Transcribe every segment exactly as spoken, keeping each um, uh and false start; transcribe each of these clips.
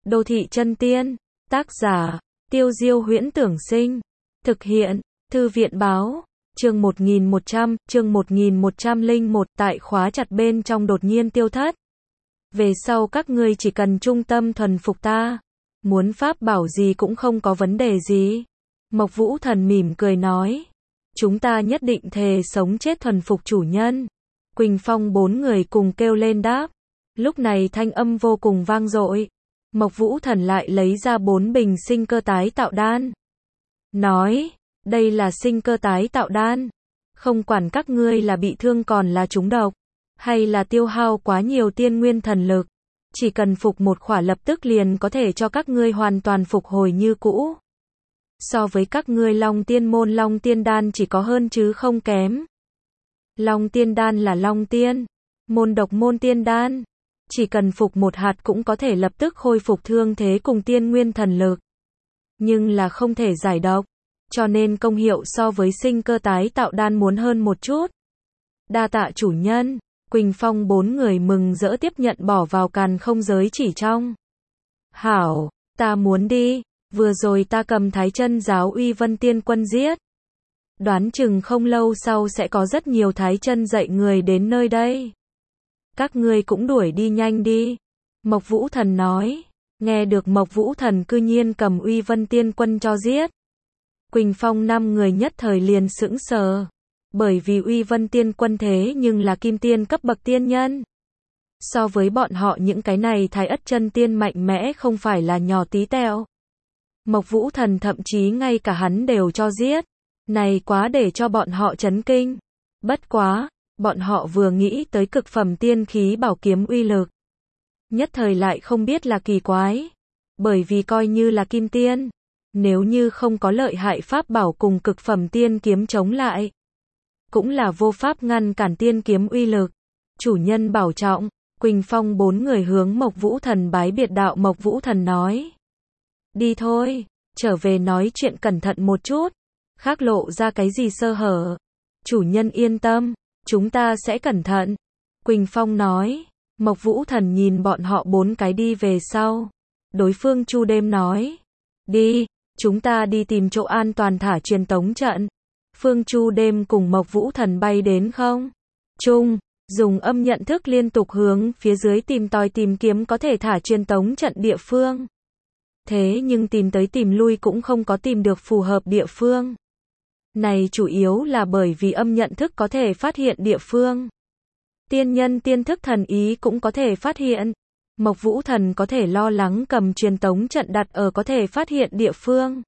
Đô thị chân tiên. Tác giả, Tiêu Diêu Huyễn Tưởng Sinh. Thực hiện, Thư viện báo. Chương một nghìn một trăm, chương một nghìn một trăm lẻ một, tại khóa chặt bên trong đột nhiên tiêu thất. Về sau các ngươi chỉ cần trung tâm thuần phục ta. Muốn pháp bảo gì cũng không có vấn đề gì. Mộc Vũ Thần mỉm cười nói. Chúng ta nhất định thề sống chết thuần phục chủ nhân. Quỳnh Phong bốn người cùng kêu lên đáp. Lúc này thanh âm vô cùng vang dội. Mộc Vũ Thần lại lấy ra bốn bình sinh cơ tái tạo đan. Nói, đây là sinh cơ tái tạo đan. Không quản các ngươi là bị thương còn là trúng độc, hay là tiêu hao quá nhiều tiên nguyên thần lực. Chỉ cần phục một khỏa lập tức liền có thể cho các ngươi hoàn toàn phục hồi như cũ. So với các ngươi Long Tiên môn Long Tiên đan chỉ có hơn chứ không kém. Long Tiên đan là Long Tiên, môn độc môn tiên đan. Chỉ cần phục một hạt cũng có thể lập tức khôi phục thương thế cùng tiên nguyên thần lực. Nhưng là không thể giải độc, cho nên công hiệu so với sinh cơ tái tạo đan muốn hơn một chút. Đa tạ chủ nhân. Quỳnh Phong bốn người mừng rỡ tiếp nhận bỏ vào càn không giới chỉ trong. Hảo, ta muốn đi. Vừa rồi ta cầm Thái Chân giáo Uy Vân Tiên Quân giết. Đoán chừng không lâu sau sẽ có rất nhiều Thái Chân dạy người đến nơi đây. Các ngươi cũng đuổi đi nhanh đi. Mộc Vũ Thần nói. Nghe được Mộc Vũ Thần cư nhiên cầm Uy Vân Tiên Quân cho giết. Quỳnh Phong năm người nhất thời liền sững sờ. Bởi vì Uy Vân Tiên Quân thế nhưng là kim tiên cấp bậc tiên nhân. So với bọn họ những cái này Thái Ất chân tiên mạnh mẽ không phải là nhỏ tí tẹo. Mộc Vũ Thần thậm chí ngay cả hắn đều cho giết. Này quá để cho bọn họ chấn kinh. Bất quá, bọn họ vừa nghĩ tới cực phẩm tiên khí bảo kiếm uy lực. Nhất thời lại không biết là kỳ quái. Bởi vì coi như là kim tiên. Nếu như không có lợi hại pháp bảo cùng cực phẩm tiên kiếm chống lại. Cũng là vô pháp ngăn cản tiên kiếm uy lực. Chủ nhân bảo trọng. Quỳnh Phong bốn người hướng Mộc Vũ Thần bái biệt đạo. Mộc Vũ Thần nói. Đi thôi, trở về nói chuyện cẩn thận một chút. Khác lộ ra cái gì sơ hở. Chủ nhân yên tâm, chúng ta sẽ cẩn thận. Quỳnh Phong nói. Mộc Vũ Thần nhìn bọn họ bốn cái đi về sau. Đối phương Chu Đêm nói. Đi, chúng ta đi tìm chỗ an toàn thả truyền tống trận. Phương Chu Đêm cùng Mộc Vũ Thần bay đến không trung, dùng âm nhận thức liên tục hướng phía dưới tìm tòi tìm kiếm có thể thả truyền tống trận địa phương. Thế nhưng tìm tới tìm lui cũng không có tìm được phù hợp địa phương. Này chủ yếu là bởi vì âm nhận thức có thể phát hiện địa phương. Tiên nhân tiên thức thần ý cũng có thể phát hiện. Mộc Vũ Thần có thể lo lắng cầm truyền tống trận đặt ở có thể phát hiện địa phương.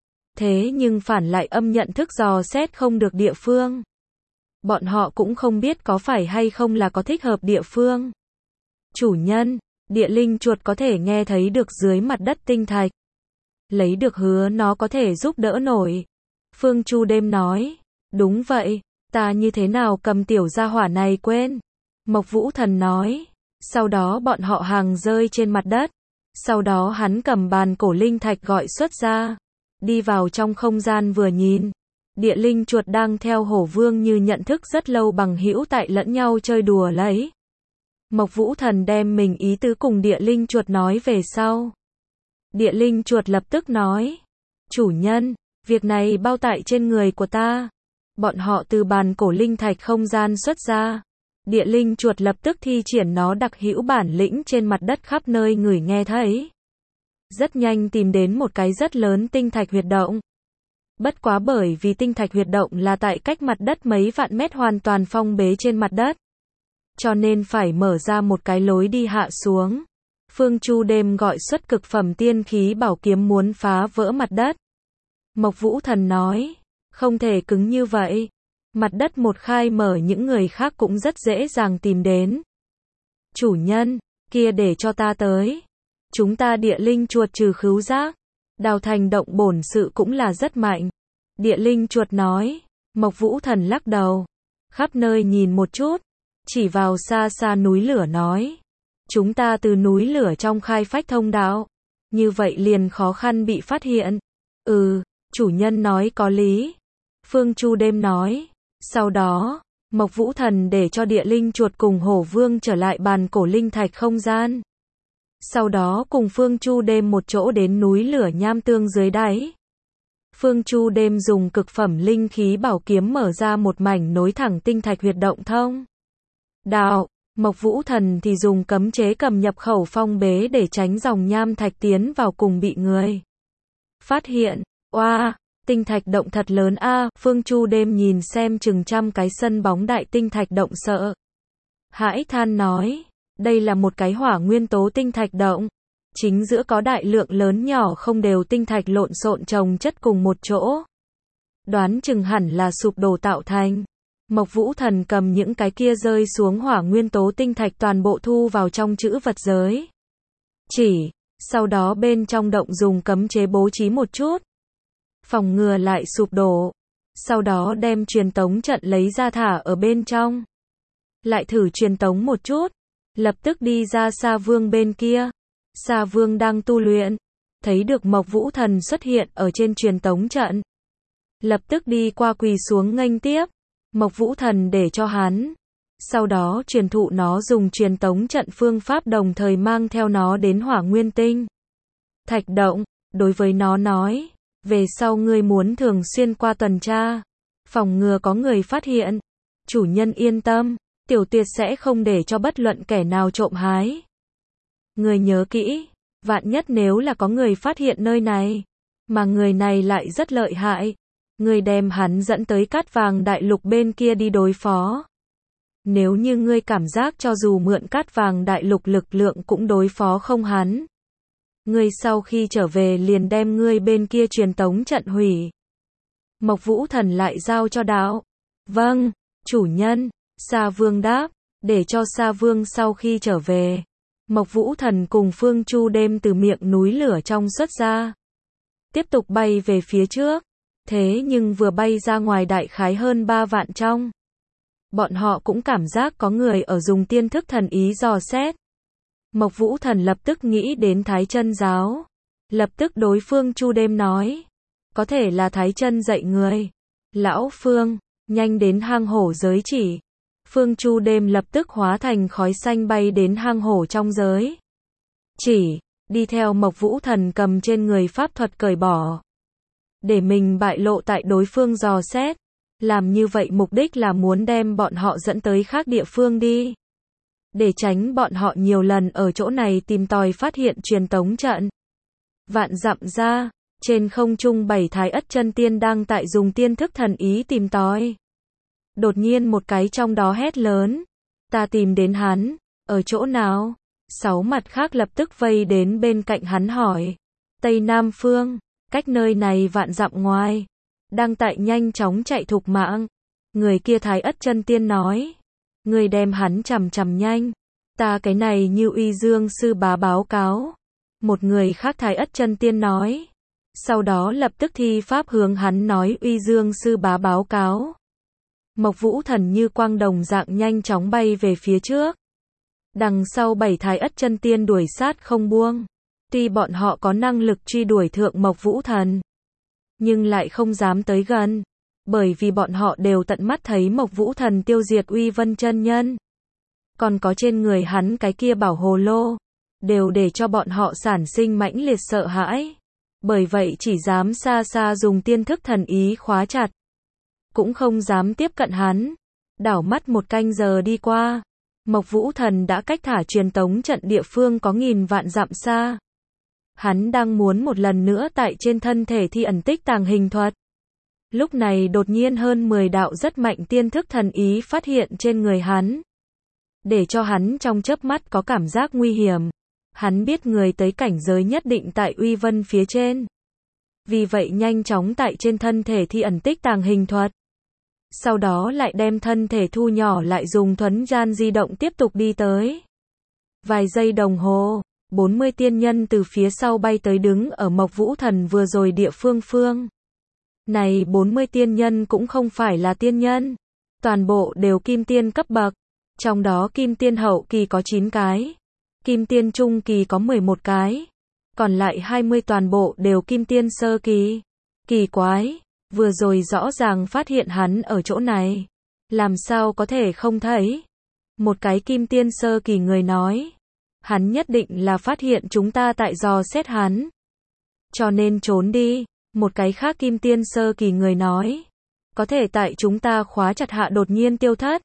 Thế nhưng phản lại âm nhận thức dò xét không được địa phương. Bọn họ cũng không biết có phải hay không là có thích hợp địa phương. Chủ nhân, địa linh chuột có thể nghe thấy được dưới mặt đất tinh thạch. Lấy được hứa nó có thể giúp đỡ nổi. Phương Chu Đêm nói. Đúng vậy, ta như thế nào cầm tiểu gia hỏa này quên. Mộc Vũ Thần nói. Sau đó bọn họ hàng rơi trên mặt đất. Sau đó hắn cầm bàn cổ linh thạch gọi xuất ra. Đi vào trong không gian vừa nhìn. Địa linh chuột đang theo Hổ Vương như nhận thức rất lâu bằng hữu tại lẫn nhau chơi đùa lấy. Mộc Vũ Thần đem mình ý tứ cùng địa linh chuột nói về sau. Địa linh chuột lập tức nói. Chủ nhân, việc này bao tại trên người của ta. Bọn họ từ bàn cổ linh thạch không gian xuất ra. Địa linh chuột lập tức thi triển nó đặc hữu bản lĩnh trên mặt đất khắp nơi người nghe thấy. Rất nhanh tìm đến một cái rất lớn tinh thạch huyệt động. Bất quá bởi vì tinh thạch huyệt động là tại cách mặt đất mấy vạn mét hoàn toàn phong bế trên mặt đất. Cho nên phải mở ra một cái lối đi hạ xuống. Phương Chu Đêm gọi xuất cực phẩm tiên khí bảo kiếm muốn phá vỡ mặt đất. Mộc Vũ Thần nói. Không thể cứng như vậy. Mặt đất một khai mở những người khác cũng rất dễ dàng tìm đến. Chủ nhân, kia để cho ta tới. Chúng ta địa linh chuột trừ khứu giác. Đào thành động bổn sự cũng là rất mạnh. Địa linh chuột nói. Mộc Vũ Thần lắc đầu. Khắp nơi nhìn một chút. Chỉ vào xa xa núi lửa nói. Chúng ta từ núi lửa trong khai phách thông đạo. Như vậy liền khó khăn bị phát hiện. Ừ, chủ nhân nói có lý. Phương Chu Đêm nói. Sau đó, Mộc Vũ Thần để cho địa linh chuột cùng Hổ Vương trở lại bàn cổ linh thạch không gian. Sau đó cùng Phương Chu Đêm một chỗ đến núi lửa nham tương dưới đáy. Phương Chu Đêm dùng cực phẩm linh khí bảo kiếm mở ra một mảnh nối thẳng tinh thạch huyệt động thông đạo. Mộc Vũ Thần thì dùng cấm chế cầm nhập khẩu phong bế để tránh dòng nham thạch tiến vào cùng bị người phát hiện. Oa, tinh thạch động thật lớn a. Phương Chu Đêm nhìn xem chừng trăm cái sân bóng đại tinh thạch động sợ hãi than nói, đây là một cái hỏa nguyên tố tinh thạch động, chính giữa có đại lượng lớn nhỏ không đều tinh thạch lộn xộn chồng chất cùng một chỗ. Đoán chừng hẳn là sụp đổ tạo thành. Mộc Vũ Thần cầm những cái kia rơi xuống hỏa nguyên tố tinh thạch toàn bộ thu vào trong chữ vật giới chỉ, sau đó bên trong động dùng cấm chế bố trí một chút, phòng ngừa lại sụp đổ. Sau đó đem truyền tống trận lấy ra thả ở bên trong. Lại thử truyền tống một chút, lập tức đi ra Sa Vương bên kia. Sa Vương đang tu luyện, thấy được Mộc Vũ Thần xuất hiện ở trên truyền tống trận, lập tức đi qua quỳ xuống nghênh tiếp. Mộc Vũ Thần để cho hắn, sau đó truyền thụ nó dùng truyền tống trận phương pháp, đồng thời mang theo nó đến Hỏa Nguyên Tinh thạch động, đối với nó nói, về sau ngươi muốn thường xuyên qua tuần tra, phòng ngừa có người phát hiện. Chủ nhân yên tâm, tiểu tuyệt sẽ không để cho bất luận kẻ nào trộm hái. Người nhớ kỹ, vạn nhất nếu là có người phát hiện nơi này, mà người này lại rất lợi hại, ngươi đem hắn dẫn tới Cát Vàng Đại Lục bên kia đi đối phó. Nếu như ngươi cảm giác cho dù mượn Cát Vàng Đại Lục lực lượng cũng đối phó không hắn, ngươi sau khi trở về liền đem ngươi bên kia truyền tống trận hủy. Mộc Vũ Thần lại giao cho đạo. Vâng, chủ nhân. Sa Vương đáp, để cho Sa Vương sau khi trở về, Mộc Vũ Thần cùng Phương Chu Đêm từ miệng núi lửa trong xuất ra, tiếp tục bay về phía trước. Thế nhưng vừa bay ra ngoài đại khái hơn ba vạn trong, bọn họ cũng cảm giác có người ở dùng tiên thức thần ý dò xét. Mộc Vũ Thần lập tức nghĩ đến Thái Chân giáo, lập tức đối Phương Chu Đêm nói, có thể là Thái Chân dạy người. Lão Phương, nhanh đến hang hổ giới chỉ. Phương Chu Đêm lập tức hóa thành khói xanh bay đến hang hổ trong giới chỉ, đi theo Mộc Vũ Thần cầm trên người pháp thuật cởi bỏ, để mình bại lộ tại đối phương dò xét. Làm như vậy mục đích là muốn đem bọn họ dẫn tới khác địa phương đi, để tránh bọn họ nhiều lần ở chỗ này tìm tòi phát hiện truyền tống trận. Vạn dặm ra, trên không trung bảy thái ất chân tiên đang tại dùng tiên thức thần ý tìm tòi. Đột nhiên một cái trong đó hét lớn, ta tìm đến hắn, ở chỗ nào? Sáu mặt khác lập tức vây đến bên cạnh hắn hỏi, Tây Nam phương, cách nơi này vạn dặm ngoài, đang tại nhanh chóng chạy thục mạng. Người kia thái ất chân tiên nói, người đem hắn chằm chằm nhanh, ta cái này như Uy Dương sư bá báo cáo. Một người khác thái ất chân tiên nói, sau đó lập tức thi pháp hướng hắn nói Uy Dương sư bá báo cáo. Mộc Vũ Thần như quang đồng dạng nhanh chóng bay về phía trước. Đằng sau bảy thái ất chân tiên đuổi sát không buông. Tuy bọn họ có năng lực truy đuổi thượng Mộc Vũ Thần, nhưng lại không dám tới gần, bởi vì bọn họ đều tận mắt thấy Mộc Vũ Thần tiêu diệt Uy Vân chân nhân, còn có trên người hắn cái kia bảo hồ lô, đều để cho bọn họ sản sinh mãnh liệt sợ hãi. Bởi vậy chỉ dám xa xa dùng tiên thức thần ý khóa chặt, cũng không dám tiếp cận hắn. Đảo mắt một canh giờ đi qua, Mộc Vũ Thần đã cách thả truyền tống trận địa phương có nghìn vạn dặm xa. Hắn đang muốn một lần nữa tại trên thân thể thi ẩn tích tàng hình thuật. Lúc này đột nhiên hơn mười đạo rất mạnh tiên thức thần ý phát hiện trên người hắn, để cho hắn trong chớp mắt có cảm giác nguy hiểm. Hắn biết người tới cảnh giới nhất định tại Uy Vân phía trên, vì vậy nhanh chóng tại trên thân thể thi ẩn tích tàng hình thuật. Sau đó lại đem thân thể thu nhỏ lại, dùng thuấn gian di động tiếp tục đi tới. Vài giây đồng hồ, bốn mươi tiên nhân từ phía sau bay tới đứng ở Mộc Vũ Thần vừa rồi địa phương phương. Này bốn mươi tiên nhân cũng không phải là tiên nhân, toàn bộ đều kim tiên cấp bậc, trong đó kim tiên hậu kỳ có chín cái, kim tiên trung kỳ có mười một cái, còn lại hai mươi toàn bộ đều kim tiên sơ kỳ. Kỳ quái, vừa rồi rõ ràng phát hiện hắn ở chỗ này, làm sao có thể không thấy? Một cái kim tiên sơ kỳ người nói, Hắn nhất định là phát hiện chúng ta tại dò xét hắn. Cho nên trốn đi. Một cái khác kim tiên sơ kỳ người nói. Có thể tại chúng ta khóa chặt hạ đột nhiên tiêu thất.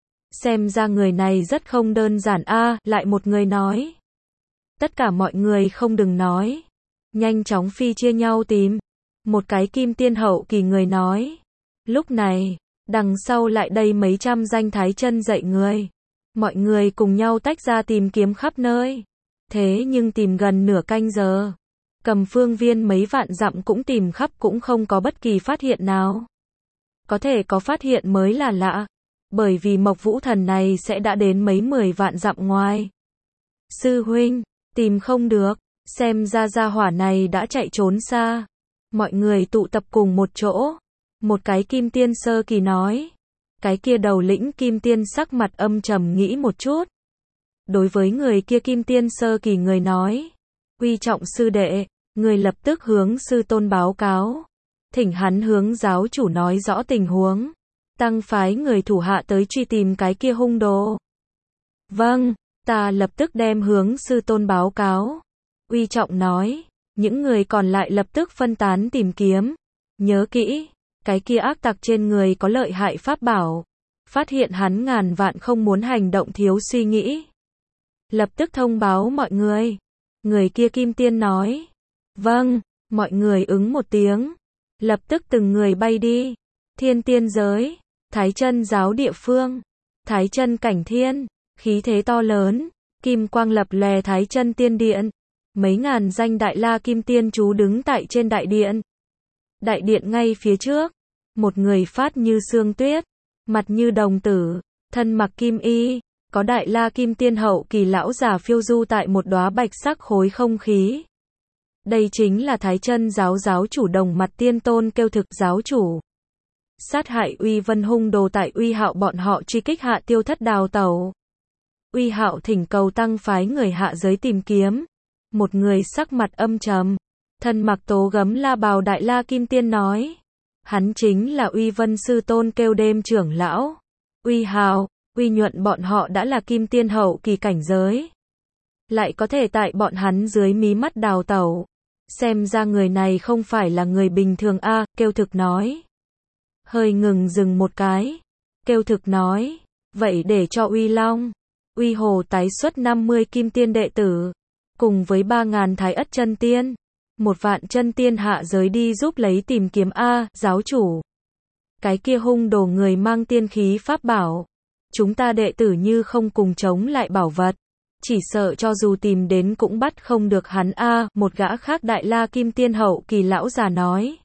Xem ra người này rất không đơn giản a, lại một người nói. Tất cả mọi người không đừng nói. Nhanh chóng phi chia nhau tìm. Một cái kim tiên hậu kỳ người nói. Lúc này, đằng sau lại đây mấy trăm danh thái chân dạy người. Mọi người cùng nhau tách ra tìm kiếm khắp nơi. Thế nhưng tìm gần nửa canh giờ. Cầm phương viên mấy vạn dặm cũng tìm khắp cũng không có bất kỳ phát hiện nào. Có thể có phát hiện mới là lạ. Bởi vì Mộc Vũ Thần này sẽ đã đến mấy mười vạn dặm ngoài. Sư huynh, tìm không được. Xem ra gia hỏa này đã chạy trốn xa. Mọi người tụ tập cùng một chỗ. Một cái kim tiên sơ kỳ nói. Cái kia đầu lĩnh kim tiên sắc mặt âm trầm nghĩ một chút. Đối với người kia kim tiên sơ kỳ người nói. Uy trọng sư đệ, người lập tức hướng sư tôn báo cáo. Thỉnh hắn hướng giáo chủ nói rõ tình huống. Tăng phái người thủ hạ tới truy tìm cái kia hung đồ. Vâng, ta lập tức đem hướng sư tôn báo cáo. Uy trọng nói. Những người còn lại lập tức phân tán tìm kiếm. Nhớ kỹ, cái kia ác tặc trên người có lợi hại pháp bảo. Phát hiện hắn ngàn vạn không muốn hành động thiếu suy nghĩ. Lập tức thông báo mọi người. Người kia kim tiên nói. Vâng, mọi người ứng một tiếng. Lập tức từng người bay đi. Thiên tiên giới, Thái chân giáo địa phương, Thái chân cảnh thiên, khí thế to lớn, kim quang lập lòe Thái chân tiên điện. Mấy ngàn danh đại la kim tiên chú đứng tại trên đại điện. Đại điện ngay phía trước, một người phát như sương tuyết, mặt như đồng tử, thân mặc kim y, có đại la kim tiên hậu kỳ lão già phiêu du tại một đóa bạch sắc khối không khí. Đây chính là Thái chân giáo giáo chủ Đồng Mặt Tiên Tôn Kêu Thực giáo chủ. Sát hại Uy Vân hung đồ tại Uy Hạo bọn họ truy kích hạ tiêu thất đào tẩu. Uy Hạo thỉnh cầu tăng phái người hạ giới tìm kiếm. Một người sắc mặt âm trầm, thân mặc tố gấm la bào đại la kim tiên nói. Hắn chính là Uy Vân sư tôn Kêu Đêm trưởng lão. Uy Hạo, Uy Nhuận bọn họ đã là kim tiên hậu kỳ cảnh giới. Lại có thể tại bọn hắn dưới mí mắt đào tẩu. Xem ra người này không phải là người bình thường a, à, Kêu Thực nói. Hơi ngừng dừng một cái. Kêu Thực nói, vậy để cho Uy Long, Uy Hồ tái xuất năm mươi kim tiên đệ tử, cùng với ba ngàn thái ất chân tiên, một vạn chân tiên hạ giới đi giúp lấy tìm kiếm a, giáo chủ. Cái kia hung đồ người mang tiên khí pháp bảo. Chúng ta đệ tử như không cùng chống lại bảo vật. Chỉ sợ cho dù tìm đến cũng bắt không được hắn a, một gã khác đại la kim tiên hậu kỳ lão già nói.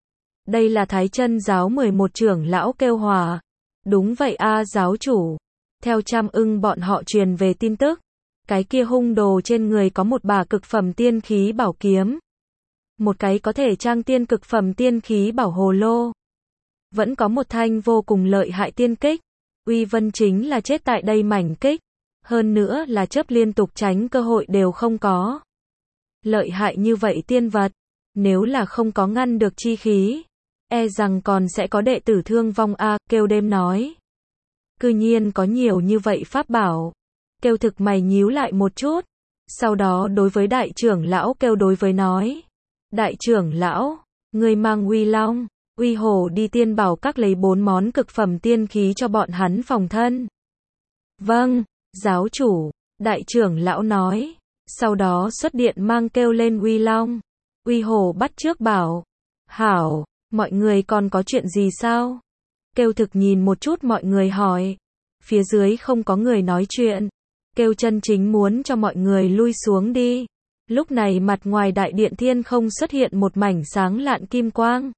Đây là Thái chân giáo mười một trưởng lão Kêu Hòa. Đúng vậy a, giáo chủ. Theo Trăm Ưng bọn họ truyền về tin tức, cái kia hung đồ trên người có một bả cực phẩm tiên khí bảo kiếm. Một cái có thể trang tiên cực phẩm tiên khí bảo hồ lô. Vẫn có một thanh vô cùng lợi hại tiên kích. Uy Vân chính là chết tại đây mảnh kích. Hơn nữa là chấp liên tục tránh cơ hội đều không có. Lợi hại như vậy tiên vật, nếu là không có ngăn được chi khí, e rằng còn sẽ có đệ tử thương vong a, Kêu Đêm nói. Cư nhiên có nhiều như vậy pháp bảo. Kêu Thực mày nhíu lại một chút. Sau đó đối với đại trưởng lão Kêu đối với nói. Đại trưởng lão, người mang Uy Long, Uy Hồ đi tiên bảo các lấy bốn món cực phẩm tiên khí cho bọn hắn phòng thân. Vâng, giáo chủ, đại trưởng lão nói. Sau đó xuất điện mang kêu lên Uy Long. Uy Hồ bắt trước bảo. Hảo, mọi người còn có chuyện gì sao? Kêu Thực nhìn một chút mọi người hỏi. Phía dưới không có người nói chuyện. Kêu chân chính muốn cho mọi người lui xuống đi. Lúc này mặt ngoài đại điện thiên không xuất hiện một mảnh sáng lạn kim quang.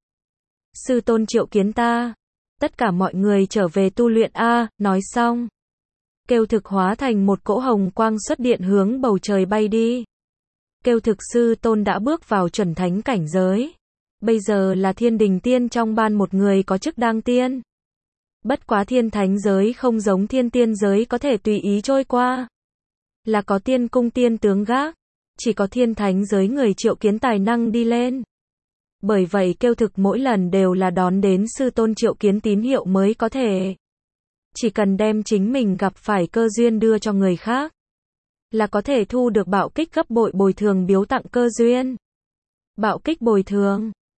Sư tôn triệu kiến ta. Tất cả mọi người trở về tu luyện a, nói xong. Kêu Thực hóa thành một cỗ hồng quang xuất điện hướng bầu trời bay đi. Kêu Thực sư tôn đã bước vào chuẩn thánh cảnh giới. Bây giờ là thiên đình tiên trong ban một người có chức đang tiên. Bất quá thiên thánh giới không giống thiên tiên giới có thể tùy ý trôi qua. Là có tiên cung tiên tướng gác. Chỉ có thiên thánh giới người triệu kiến tài năng đi lên. Bởi vậy Kêu Thực mỗi lần đều là đón đến sư tôn triệu kiến tín hiệu mới có thể. Chỉ cần đem chính mình gặp phải cơ duyên đưa cho người khác. là có thể thu được bạo kích gấp bội bồi thường biếu tặng cơ duyên. Bạo kích bồi thường